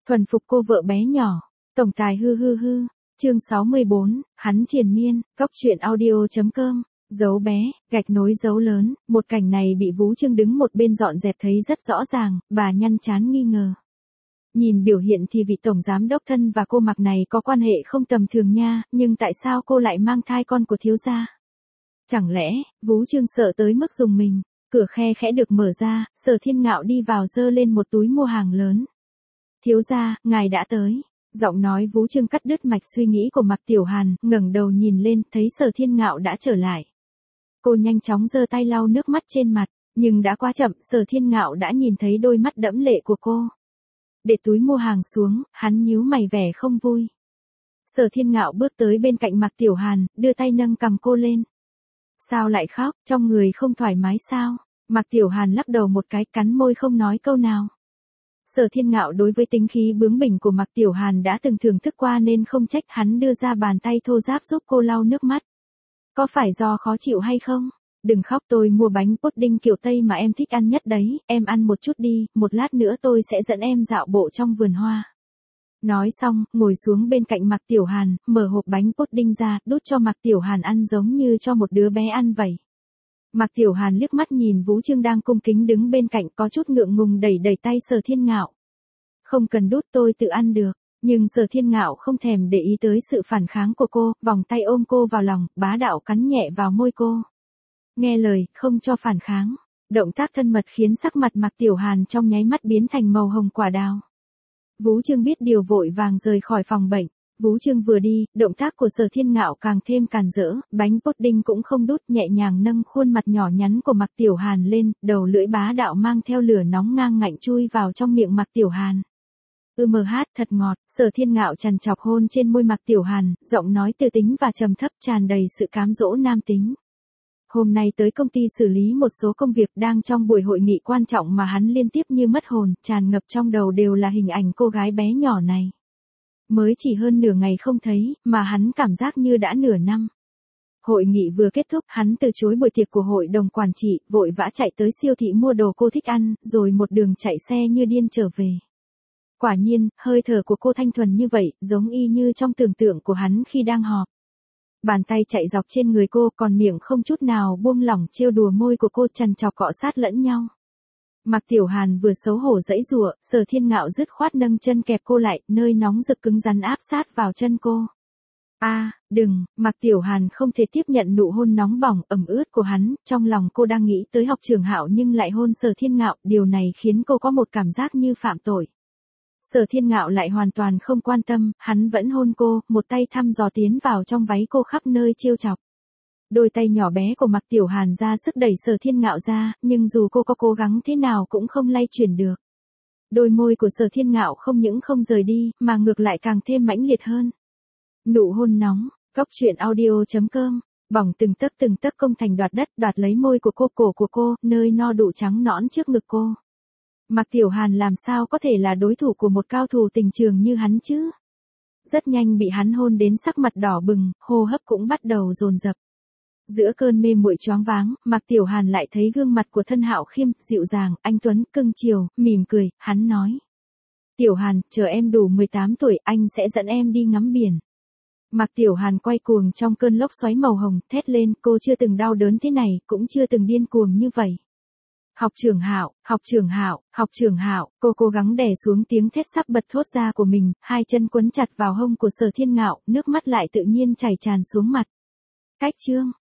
Thuần phục cô vợ bé nhỏ. Tổng tài hư hư hư. Chương 64, hắn triền miên, góc truyện audio.com. Dấu bé, gạch nối dấu lớn, một cảnh này bị Vú Trương đứng một bên dọn dẹp thấy rất rõ ràng, bà nhăn trán nghi ngờ. Nhìn biểu hiện thì vị tổng giám đốc thân và cô Mạc này có quan hệ không tầm thường nha, nhưng tại sao cô lại mang thai con của thiếu gia? Chẳng lẽ, Vú Trương sợ tới mức dùng mình, cửa khe khẽ được mở ra, Sở Thiên Ngạo đi vào giơ lên một túi mua hàng lớn. Thiếu gia, ngài đã tới. Giọng nói Vú Trương cắt đứt mạch suy nghĩ của Mạc Tiểu Hàn, ngẩng đầu nhìn lên, thấy Sở Thiên Ngạo đã trở lại. Cô nhanh chóng giơ tay lau nước mắt trên mặt, nhưng đã quá chậm, Sở Thiên Ngạo đã nhìn thấy đôi mắt đẫm lệ của cô. Để túi mua hàng xuống, hắn nhíu mày vẻ không vui. Sở Thiên Ngạo bước tới bên cạnh Mạc Tiểu Hàn, đưa tay nâng cằm cô lên. Sao lại khóc, trong người không thoải mái sao? Mạc Tiểu Hàn lắc đầu một cái, cắn môi không nói câu nào. Sở Thiên Ngạo đối với tính khí bướng bỉnh của Mạc Tiểu Hàn đã từng thưởng thức qua nên không trách, hắn đưa ra bàn tay thô ráp giúp cô lau nước mắt. Có phải do khó chịu hay không? Đừng khóc, tôi mua bánh pudding kiểu Tây mà em thích ăn nhất đấy, em ăn một chút đi, một lát nữa tôi sẽ dẫn em dạo bộ trong vườn hoa. Nói xong, ngồi xuống bên cạnh Mạc Tiểu Hàn, mở hộp bánh pudding ra, đút cho Mạc Tiểu Hàn ăn giống như cho một đứa bé ăn vậy. Mạc Tiểu Hàn liếc mắt nhìn Vú Trương đang cung kính đứng bên cạnh, có chút ngượng ngùng đẩy tay Sở Thiên Ngạo. Không cần đút, tôi tự ăn được. Nhưng Sở Thiên Ngạo không thèm để ý tới sự phản kháng của cô, vòng tay ôm cô vào lòng, bá đạo cắn nhẹ vào môi cô. Nghe lời, không cho phản kháng. Động tác thân mật khiến sắc mặt Mạc Tiểu Hàn trong nháy mắt biến thành màu hồng quả đào. Vú Trương biết điều vội vàng rời khỏi phòng bệnh. Vú Trương vừa đi, động tác của Sở Thiên Ngạo càng thêm càn rỡ, bánh pudding cũng không đút, nhẹ nhàng nâng khuôn mặt nhỏ nhắn của Mạc Tiểu Hàn lên, đầu lưỡi bá đạo mang theo lửa nóng ngang ngạnh chui vào trong miệng Mạc Tiểu Hàn. Thật ngọt. Sở Thiên Ngạo trằn trọc hôn trên môi Mạc Tiểu Hàn, giọng nói từ tính và trầm thấp tràn đầy sự cám dỗ nam tính. Hôm nay tới công ty xử lý một số công việc, đang trong buổi hội nghị quan trọng mà hắn liên tiếp như mất hồn, tràn ngập trong đầu đều là hình ảnh cô gái bé nhỏ này. Mới chỉ hơn nửa ngày không thấy, mà hắn cảm giác như đã nửa năm. Hội nghị vừa kết thúc, hắn từ chối buổi tiệc của hội đồng quản trị, vội vã chạy tới siêu thị mua đồ cô thích ăn, rồi một đường chạy xe như điên trở về. Quả nhiên, hơi thở của cô thanh thuần như vậy, giống y như trong tưởng tượng của hắn khi đang họp. Bàn tay chạy dọc trên người cô, còn miệng không chút nào buông lỏng trêu đùa môi của cô, trằn trọc cọ sát lẫn nhau. Mạc Tiểu Hàn vừa xấu hổ giãy giụa, Sở Thiên Ngạo dứt khoát nâng chân kẹp cô lại, nơi nóng rực cứng rắn áp sát vào chân cô. Đừng, Mạc Tiểu Hàn không thể tiếp nhận nụ hôn nóng bỏng, ẩm ướt của hắn, trong lòng cô đang nghĩ tới Học Trưởng Hạo nhưng lại hôn Sở Thiên Ngạo, điều này khiến cô có một cảm giác như phạm tội. Sở Thiên Ngạo lại hoàn toàn không quan tâm, hắn vẫn hôn cô, một tay thăm dò tiến vào trong váy cô khắp nơi trêu chọc. Đôi tay nhỏ bé của Mạc Tiểu Hàn ra sức đẩy Sở Thiên Ngạo ra, nhưng dù cô có cố gắng thế nào cũng không lay chuyển được. Đôi môi của Sở Thiên Ngạo không những không rời đi, mà ngược lại càng thêm mãnh liệt hơn. Nụ hôn nóng, góc truyện audio.com, bỏng từng tấc công thành đoạt đất, đoạt lấy môi của cô, cổ của cô, nơi no đủ trắng nõn trước ngực cô. Mạc Tiểu Hàn làm sao có thể là đối thủ của một cao thủ tình trường như hắn chứ? Rất nhanh bị hắn hôn đến sắc mặt đỏ bừng, hô hấp cũng bắt đầu dồn dập. Giữa cơn mê muội choáng váng, Mạc Tiểu Hàn lại thấy gương mặt của Thân Hạo Khiêm, dịu dàng, anh tuấn, cưng chiều, mỉm cười, hắn nói. Tiểu Hàn, chờ em đủ 18 tuổi, anh sẽ dẫn em đi ngắm biển. Mạc Tiểu Hàn quay cuồng trong cơn lốc xoáy màu hồng, thét lên, cô chưa từng đau đớn thế này, cũng chưa từng điên cuồng như vậy. Học trưởng Hạo, học trưởng Hạo, học trưởng Hạo, cô cố gắng đè xuống tiếng thét sắp bật thốt ra của mình, hai chân quấn chặt vào hông của Sở Thiên Ngạo, nước mắt lại tự nhiên chảy tràn xuống mặt. Cách chương